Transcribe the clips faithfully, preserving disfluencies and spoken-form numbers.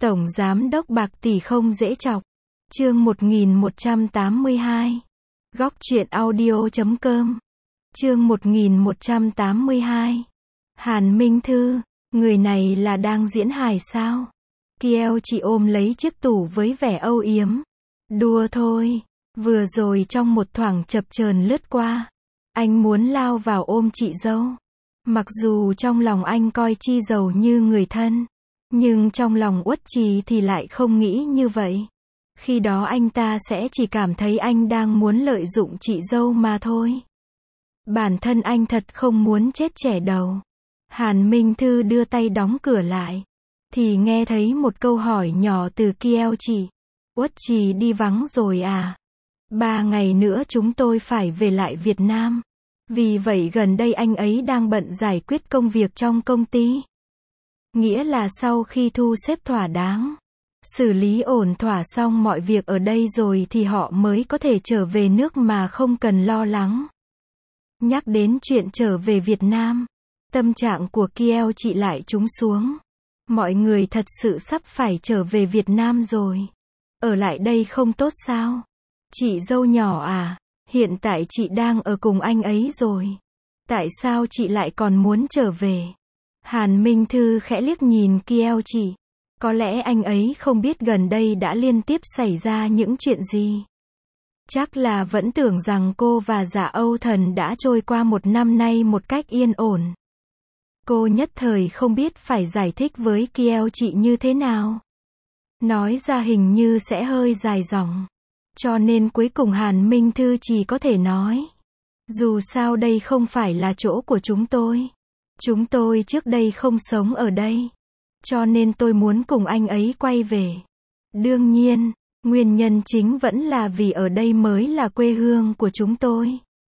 Tổng giám đốc bạc tỷ không dễ chọc. Chương một nghìn một trăm tám mươi hai. Góc truyện audio chấm com. Chương một nghìn một trăm tám mươi hai. Hàn Minh Thư, người này là đang diễn hài sao? Kieo chị ôm lấy chiếc tủ với vẻ âu yếm. Đùa thôi, vừa rồi trong một thoảng chập chờn lướt qua, anh muốn lao vào ôm chị dâu. Mặc dù trong lòng anh coi chị dâu như người thân, nhưng trong lòng Uất Trì thì lại không nghĩ như vậy. Khi đó anh ta sẽ chỉ cảm thấy anh đang muốn lợi dụng chị dâu mà thôi. Bản thân anh thật không muốn chết trẻ đầu. Hàn Minh Thư đưa tay đóng cửa lại, thì nghe thấy một câu hỏi nhỏ từ Kieo chị. Uất Trì đi vắng rồi à? Ba ngày nữa chúng tôi phải về lại Việt Nam. Vì vậy gần đây anh ấy đang bận giải quyết công việc trong công ty. Nghĩa là sau khi thu xếp thỏa đáng, xử lý ổn thỏa xong mọi việc ở đây rồi thì họ mới có thể trở về nước mà không cần lo lắng. Nhắc đến chuyện trở về Việt Nam, tâm trạng của Kieo chị lại trúng xuống. Mọi người thật sự sắp phải trở về Việt Nam rồi. Ở lại đây không tốt sao? Chị dâu nhỏ à, hiện tại chị đang ở cùng anh ấy rồi. Tại sao chị lại còn muốn trở về? Hàn Minh Thư khẽ liếc nhìn Kieo chị. Có lẽ anh ấy không biết gần đây đã liên tiếp xảy ra những chuyện gì. Chắc là vẫn tưởng rằng cô và Dạ Âu Thần đã trôi qua một năm nay một cách yên ổn. Cô nhất thời không biết phải giải thích với Kieo chị như thế nào. Nói ra hình như sẽ hơi dài dòng. Cho nên cuối cùng Hàn Minh Thư chỉ có thể nói. Dù sao đây không phải là chỗ của chúng tôi. Chúng tôi trước đây không sống ở đây. Cho nên tôi muốn cùng anh ấy quay về. Đương nhiên, nguyên nhân chính vẫn là vì ở đây mới là quê hương của chúng tôi.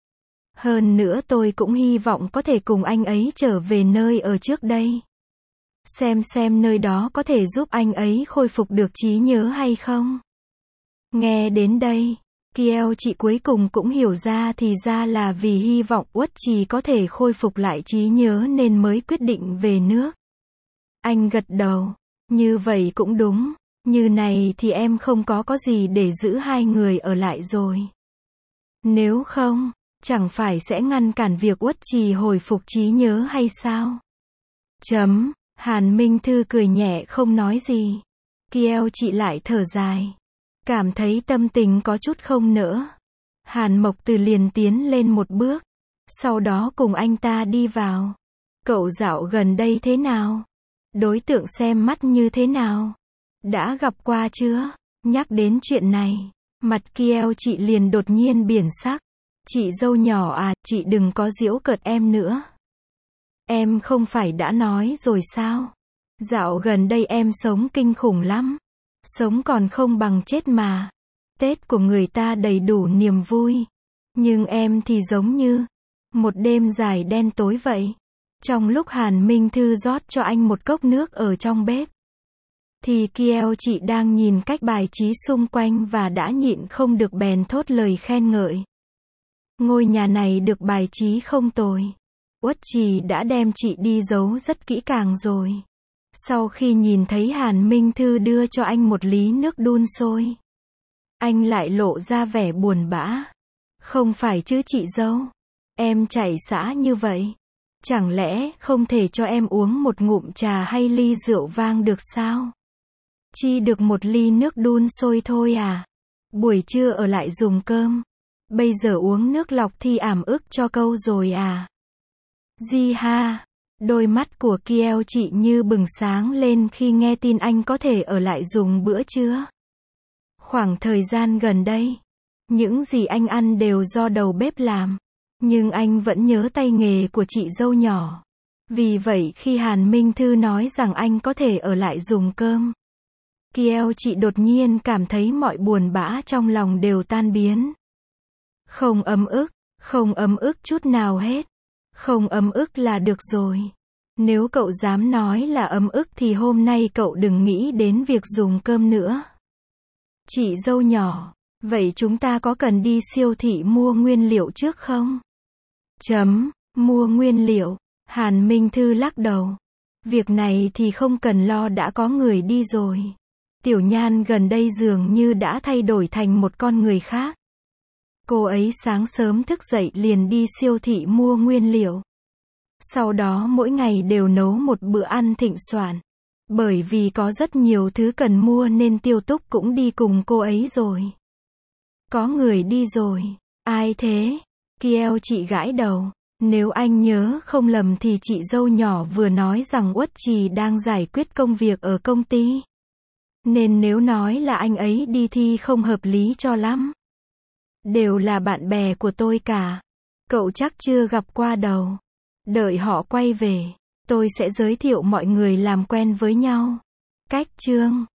Hơn nữa tôi cũng hy vọng có thể cùng anh ấy trở về nơi ở trước đây. Xem xem nơi đó có thể giúp anh ấy khôi phục được trí nhớ hay không. Nghe đến đây, Kieo chị cuối cùng cũng hiểu ra thì ra là vì hy vọng Uất Trì có thể khôi phục lại trí nhớ nên mới quyết định về nước. Anh gật đầu, như vậy cũng đúng, như này thì em không có có gì để giữ hai người ở lại rồi. Nếu không, chẳng phải sẽ ngăn cản việc Uất Trì hồi phục trí nhớ hay sao? Chấm, Hàn Minh Thư cười nhẹ không nói gì. Kieo chị lại thở dài. Cảm thấy tâm tình có chút không nỡ. Hàn Mộc Từ liền tiến lên một bước. Sau đó cùng anh ta đi vào. Cậu dạo gần đây thế nào? Đối tượng xem mắt như thế nào? Đã gặp qua chưa? Nhắc đến chuyện này, mặt Kieo chị liền đột nhiên biển sắc. Chị dâu nhỏ à, chị đừng có giễu cợt em nữa. Em không phải đã nói rồi sao? Dạo gần đây em sống kinh khủng lắm. Sống còn không bằng chết mà. Tết của người ta đầy đủ niềm vui. Nhưng em thì giống như một đêm dài đen tối vậy. Trong lúc Hàn Minh Thư rót cho anh một cốc nước ở trong bếp, thì Kieo chị đang nhìn cách bài trí xung quanh và đã nhịn không được bèn thốt lời khen ngợi. Ngôi nhà này được bài trí không tồi. Uất Trì đã đem chị đi giấu rất kỹ càng rồi. Sau khi nhìn thấy Hàn Minh Thư đưa cho anh một ly nước đun sôi, anh lại lộ ra vẻ buồn bã. Không phải chứ chị dâu, em chạy xã như vậy, chẳng lẽ không thể cho em uống một ngụm trà hay ly rượu vang được sao? Chỉ được một ly nước đun sôi thôi à? Buổi trưa ở lại dùng cơm, bây giờ uống nước lọc thì ảm ức cho câu rồi à? Di ha. Đôi mắt của Kieo chị như bừng sáng lên khi nghe tin anh có thể ở lại dùng bữa trưa. Khoảng thời gian gần đây, những gì anh ăn đều do đầu bếp làm. Nhưng anh vẫn nhớ tay nghề của chị dâu nhỏ. Vì vậy khi Hàn Minh Thư nói rằng anh có thể ở lại dùng cơm, Kieo chị đột nhiên cảm thấy mọi buồn bã trong lòng đều tan biến. Không ấm ức, không ấm ức chút nào hết. Không ấm ức là được rồi. Nếu cậu dám nói là ấm ức thì hôm nay cậu đừng nghĩ đến việc dùng cơm nữa. Chị dâu nhỏ, vậy chúng ta có cần đi siêu thị mua nguyên liệu trước không? Chấm, mua nguyên liệu. Hàn Minh Thư lắc đầu. Việc này thì không cần lo, đã có người đi rồi. Tiểu Nhan gần đây dường như đã thay đổi thành một con người khác. Cô ấy sáng sớm thức dậy liền đi siêu thị mua nguyên liệu. Sau đó mỗi ngày đều nấu một bữa ăn thịnh soạn. Bởi vì có rất nhiều thứ cần mua nên Tiêu Túc cũng đi cùng cô ấy rồi. Có người đi rồi. Ai thế? Kieo chị gãi đầu. Nếu anh nhớ không lầm thì chị dâu nhỏ vừa nói rằng Uất Trì đang giải quyết công việc ở công ty. Nên nếu nói là anh ấy đi thì không hợp lý cho lắm. Đều là bạn bè của tôi cả. Cậu chắc chưa gặp qua đâu. Đợi họ quay về, tôi sẽ giới thiệu mọi người làm quen với nhau. Cách chương